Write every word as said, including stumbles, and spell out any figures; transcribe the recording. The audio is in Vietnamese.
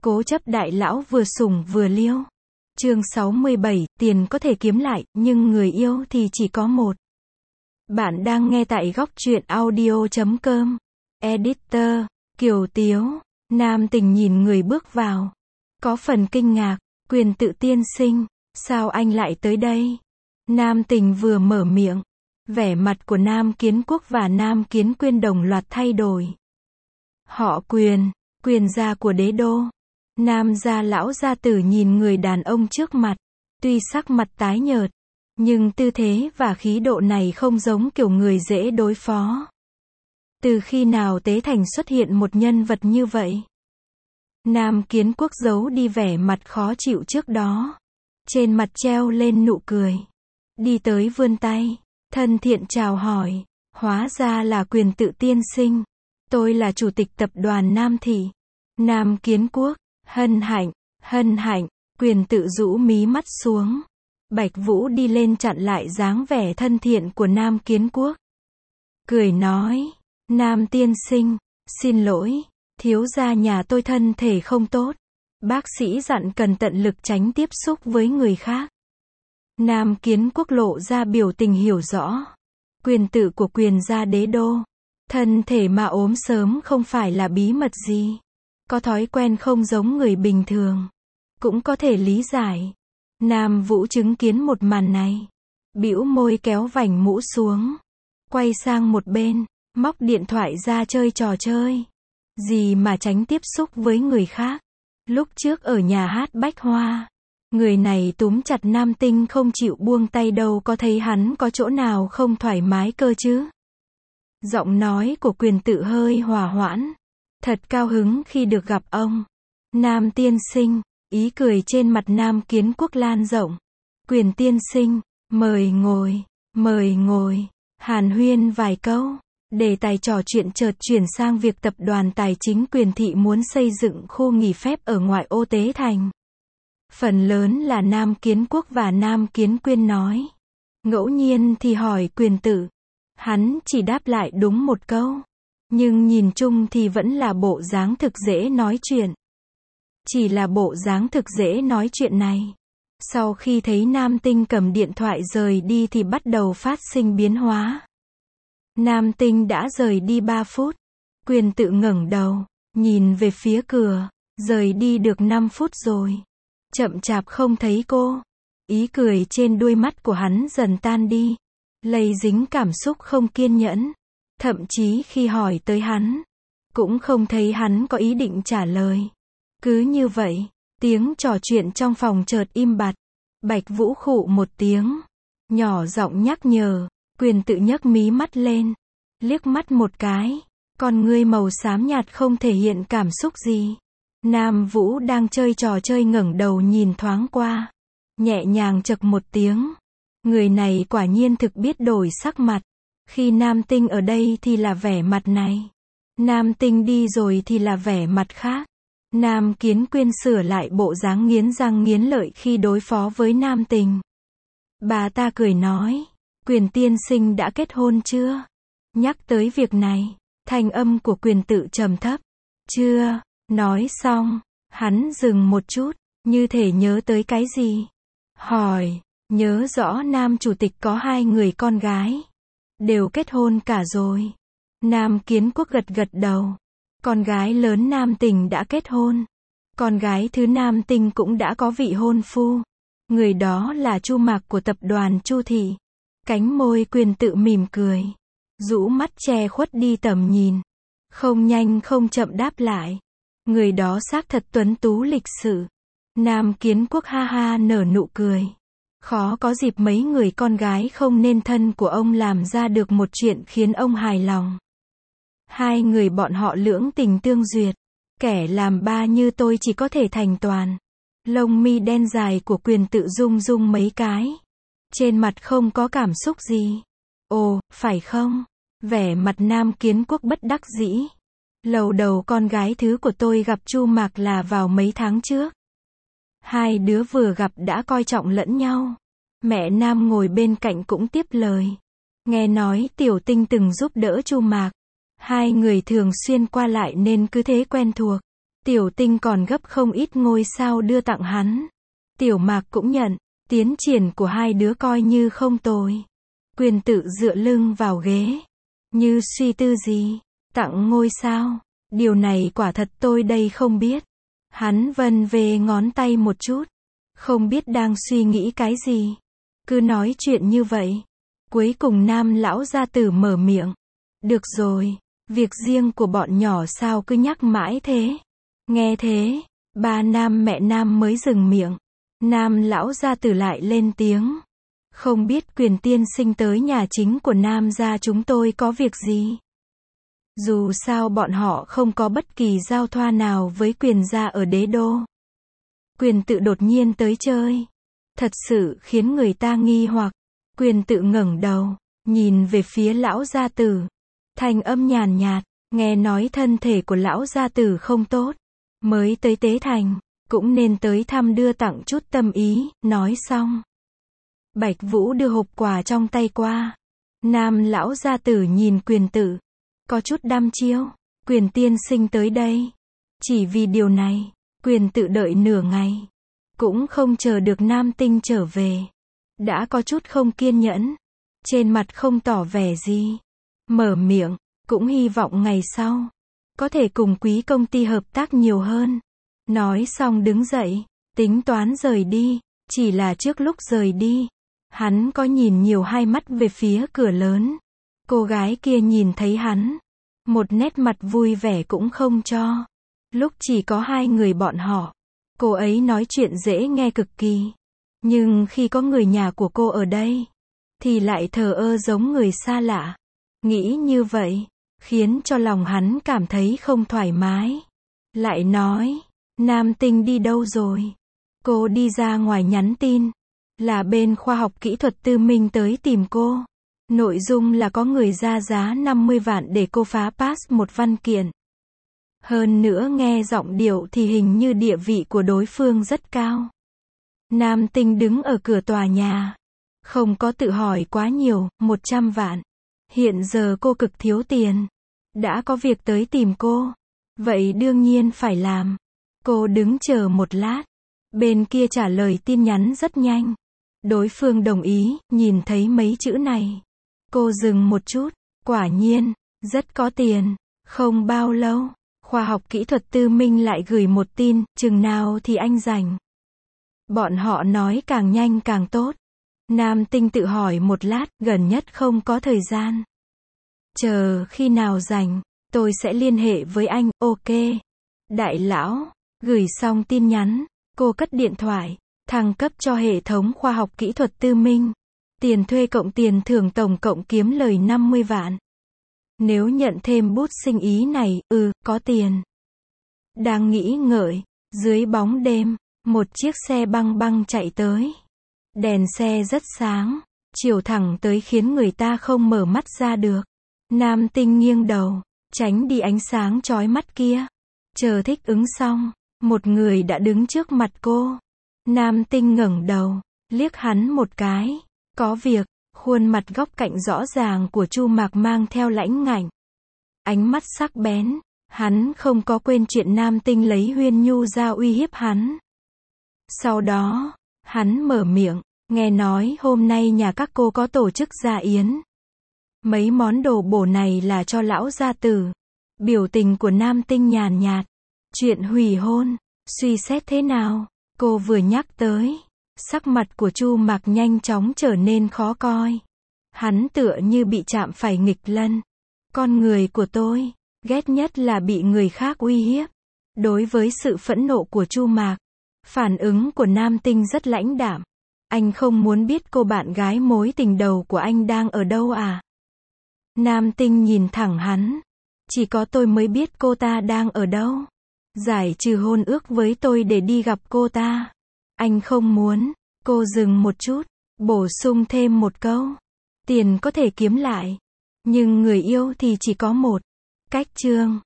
Cố chấp đại lão vừa sủng vừa liêu. Chương sáu mươi bảy, tiền có thể kiếm lại, nhưng người yêu thì chỉ có một. Bạn đang nghe tại góc truyện audio chấm com. Editor, Kiều Tiếu. Nam tình nhìn người bước vào. Có phần kinh ngạc, Quyền Tự tiên sinh, sao anh lại tới đây? Nam tình vừa mở miệng, vẻ mặt của Nam Kiến Quốc và Nam Kiến Quyên đồng loạt thay đổi. Họ Quyền, Quyền gia của đế đô. Nam gia lão gia tử nhìn người đàn ông trước mặt, tuy sắc mặt tái nhợt, nhưng tư thế và khí độ này không giống kiểu người dễ đối phó. Từ khi nào Tế Thành xuất hiện một nhân vật như vậy? Nam Kiến Quốc giấu đi vẻ mặt khó chịu trước đó, trên mặt treo lên nụ cười, đi tới vươn tay, thân thiện chào hỏi, hóa ra là Quyền Tự tiên sinh, tôi là chủ tịch tập đoàn Nam Thị. Nam Kiến Quốc, hân hạnh, hân hạnh, Quyền Tự rũ mí mắt xuống. Bạch Vũ đi lên chặn lại dáng vẻ thân thiện của Nam Kiến Quốc. Cười nói, Nam tiên sinh, xin lỗi, thiếu gia nhà tôi thân thể không tốt. Bác sĩ dặn cần tận lực tránh tiếp xúc với người khác. Nam Kiến Quốc lộ ra biểu tình hiểu rõ. Quyền Tự của Quyền gia đế đô. Thân thể mà ốm sớm không phải là bí mật gì. Có thói quen không giống người bình thường. Cũng có thể lý giải. Nam Vũ chứng kiến một màn này. Bĩu môi kéo vành mũ xuống. Quay sang một bên, móc điện thoại ra chơi trò chơi. Gì mà tránh tiếp xúc với người khác. Lúc trước ở nhà hát Bách Hoa, người này túm chặt Nam Tinh không chịu buông tay đâu, có thấy hắn có chỗ nào không thoải mái cơ chứ? Giọng nói của Quyền Tự hơi hòa hoãn. Thật cao hứng khi được gặp ông. Nam tiên sinh, ý cười trên mặt Nam Kiến Quốc lan rộng. Quyền tiên sinh, mời ngồi, mời ngồi. Hàn huyên vài câu. Đề tài trò chuyện chợt chuyển sang việc tập đoàn tài chính Quyền Thị muốn xây dựng khu nghỉ phép ở ngoại ô Tế Thành. Phần lớn là Nam Kiến Quốc và Nam Kiến Quyên nói. Ngẫu nhiên thì hỏi Quyền Tự. Hắn chỉ đáp lại đúng một câu. Nhưng nhìn chung thì vẫn là bộ dáng thực dễ nói chuyện. Chỉ là bộ dáng thực dễ nói chuyện này. Sau khi thấy Nam Tinh cầm điện thoại rời đi thì bắt đầu phát sinh biến hóa. Nam Tinh đã rời đi ba phút. Quyền Tự ngẩng đầu, nhìn về phía cửa. Rời đi được năm phút rồi. Chậm chạp không thấy cô. Ý cười trên đuôi mắt của hắn dần tan đi. Lây dính cảm xúc không kiên nhẫn. Thậm chí khi hỏi tới hắn, cũng không thấy hắn có ý định trả lời. Cứ như vậy, tiếng trò chuyện trong phòng chợt im bặt. Bạch Vũ khụ một tiếng, nhỏ giọng nhắc nhở. Quyền Tự nhấc mí mắt lên, liếc mắt một cái, con ngươi màu xám nhạt không thể hiện cảm xúc gì. Nam Vũ đang chơi trò chơi ngẩng đầu nhìn thoáng qua, nhẹ nhàng chậc một tiếng. Người này quả nhiên thực biết đổi sắc mặt. Khi Nam Tinh ở đây thì là vẻ mặt này. Nam Tinh đi rồi thì là vẻ mặt khác. Nam Kiến Quyên sửa lại bộ dáng nghiến răng nghiến lợi khi đối phó với Nam Tình. Bà ta cười nói, Quyền tiên sinh đã kết hôn chưa? Nhắc tới việc này, thanh âm của Quyền Tự trầm thấp. Chưa, nói xong, hắn dừng một chút, như thể nhớ tới cái gì. Hỏi, nhớ rõ Nam chủ tịch có hai người con gái. Đều kết hôn cả rồi. Nam Kiến Quốc gật gật đầu. Con gái lớn Nam Tình đã kết hôn. Con gái thứ Nam Tinh cũng đã có vị hôn phu. Người đó là Chu Mạc của tập đoàn Chu Thị. Cánh môi Quyền Tự mỉm cười. Rũ mắt che khuất đi tầm nhìn. Không nhanh không chậm đáp lại. Người đó xác thật tuấn tú lịch sự. Nam Kiến Quốc ha ha nở nụ cười. Khó có dịp mấy người con gái không nên thân của ông làm ra được một chuyện khiến ông hài lòng. Hai người bọn họ lưỡng tình tương duyệt. Kẻ làm ba như tôi chỉ có thể thành toàn. Lông mi đen dài của Quyền Tự rung rung mấy cái. Trên mặt không có cảm xúc gì. Ồ, phải không? Vẻ mặt Nam Kiến Quốc bất đắc dĩ. Lầu đầu con gái thứ của tôi gặp Chu Mạc là vào mấy tháng trước. Hai đứa vừa gặp đã coi trọng lẫn nhau. Mẹ Nam ngồi bên cạnh cũng tiếp lời. Nghe nói Tiểu Tinh từng giúp đỡ Chu Mạc. Hai người thường xuyên qua lại nên cứ thế quen thuộc. Tiểu Tinh còn gấp không ít ngôi sao đưa tặng hắn. Tiểu Mạc cũng nhận, tiến triển của hai đứa coi như không tồi. Quyền Tự dựa lưng vào ghế, như suy tư gì. Tặng ngôi sao, điều này quả thật tôi đây không biết. Hắn vân về ngón tay một chút, không biết đang suy nghĩ cái gì. Cứ nói chuyện như vậy. Cuối cùng Nam lão gia tử mở miệng. Được rồi, việc riêng của bọn nhỏ sao cứ nhắc mãi thế. Nghe thế, ba Nam mẹ Nam mới dừng miệng. Nam lão gia tử lại lên tiếng. Không biết Quyền tiên sinh tới nhà chính của Nam gia chúng tôi có việc gì? Dù sao bọn họ không có bất kỳ giao thoa nào với Quyền gia ở đế đô. Quyền Tự đột nhiên tới chơi. Thật sự khiến người ta nghi hoặc. Quyền Tự ngẩng đầu, nhìn về phía lão gia tử. Thanh âm nhàn nhạt, nghe nói thân thể của lão gia tử không tốt. Mới tới Tế Thành, cũng nên tới thăm đưa tặng chút tâm ý, nói xong. Bạch Vũ đưa hộp quà trong tay qua. Nam lão gia tử nhìn Quyền Tự, có chút đăm chiêu. Quyền tiên sinh tới đây. Chỉ vì điều này, Quyền Tự đợi nửa ngày. Cũng không chờ được Nam Tinh trở về. Đã có chút không kiên nhẫn. Trên mặt không tỏ vẻ gì. Mở miệng, cũng hy vọng ngày sau có thể cùng quý công ty hợp tác nhiều hơn. Nói xong đứng dậy, tính toán rời đi. Chỉ là trước lúc rời đi, hắn có nhìn nhiều hai mắt về phía cửa lớn. Cô gái kia nhìn thấy hắn, một nét mặt vui vẻ cũng không cho. Lúc chỉ có hai người bọn họ, cô ấy nói chuyện dễ nghe cực kỳ. Nhưng khi có người nhà của cô ở đây, thì lại thờ ơ giống người xa lạ. Nghĩ như vậy, khiến cho lòng hắn cảm thấy không thoải mái. Lại nói, Nam Tinh đi đâu rồi? Cô đi ra ngoài nhắn tin, là bên khoa học kỹ thuật Tư Minh tới tìm cô. Nội dung là có người ra giá năm mươi vạn để cô phá pass một văn kiện. Hơn nữa nghe giọng điệu thì hình như địa vị của đối phương rất cao. Nam Tinh đứng ở cửa tòa nhà, không có tự hỏi quá nhiều. Một trăm vạn. Hiện giờ cô cực thiếu tiền. Đã có việc tới tìm cô, vậy đương nhiên phải làm. Cô đứng chờ một lát. Bên kia trả lời tin nhắn rất nhanh. Đối phương đồng ý. Nhìn thấy mấy chữ này, cô dừng một chút. Quả nhiên, rất có tiền. Không bao lâu, khoa học kỹ thuật Tư Minh lại gửi một tin. Chừng nào thì anh rảnh? Bọn họ nói càng nhanh càng tốt. Nam Tinh tự hỏi một lát. Gần nhất không có thời gian. Chờ khi nào rảnh, tôi sẽ liên hệ với anh. Ok. Đại lão. Gửi xong tin nhắn, cô cất điện thoại. Thăng cấp cho hệ thống khoa học kỹ thuật Tư Minh. Tiền thuê cộng tiền thưởng tổng cộng kiếm lời năm mươi vạn. Nếu nhận thêm bút sinh ý này, ừ, có tiền. Đang nghĩ ngợi, dưới bóng đêm, một chiếc xe băng băng chạy tới. Đèn xe rất sáng, chiếu thẳng tới khiến người ta không mở mắt ra được. Nam Tinh nghiêng đầu, tránh đi ánh sáng chói mắt kia. Chờ thích ứng xong, một người đã đứng trước mặt cô. Nam Tinh ngẩng đầu, liếc hắn một cái. Có việc. Khuôn mặt góc cạnh rõ ràng của Chu Mạc mang theo lãnh ngạnh. Ánh mắt sắc bén. Hắn không có quên chuyện Nam Tinh lấy Huyên Nhu ra uy hiếp hắn. Sau đó, hắn mở miệng. Nghe nói hôm nay nhà các cô có tổ chức gia yến. Mấy món đồ bổ này là cho lão gia tử. Biểu tình của Nam Tinh nhàn nhạt. Chuyện hủy hôn, suy xét thế nào? Cô vừa nhắc tới, sắc mặt của Chu Mạc nhanh chóng trở nên khó coi. Hắn tựa như bị chạm phải nghịch lân. Con người của tôi, ghét nhất là bị người khác uy hiếp. Đối với sự phẫn nộ của Chu Mạc, phản ứng của Nam Tinh rất lãnh đạm. Anh không muốn biết cô bạn gái mối tình đầu của anh đang ở đâu à? Nam Tinh nhìn thẳng hắn. Chỉ có tôi mới biết cô ta đang ở đâu. Giải trừ hôn ước với tôi để đi gặp cô ta. Anh không muốn. Cô dừng một chút, bổ sung thêm một câu. Tiền có thể kiếm lại, nhưng người yêu thì chỉ có một. Cách chương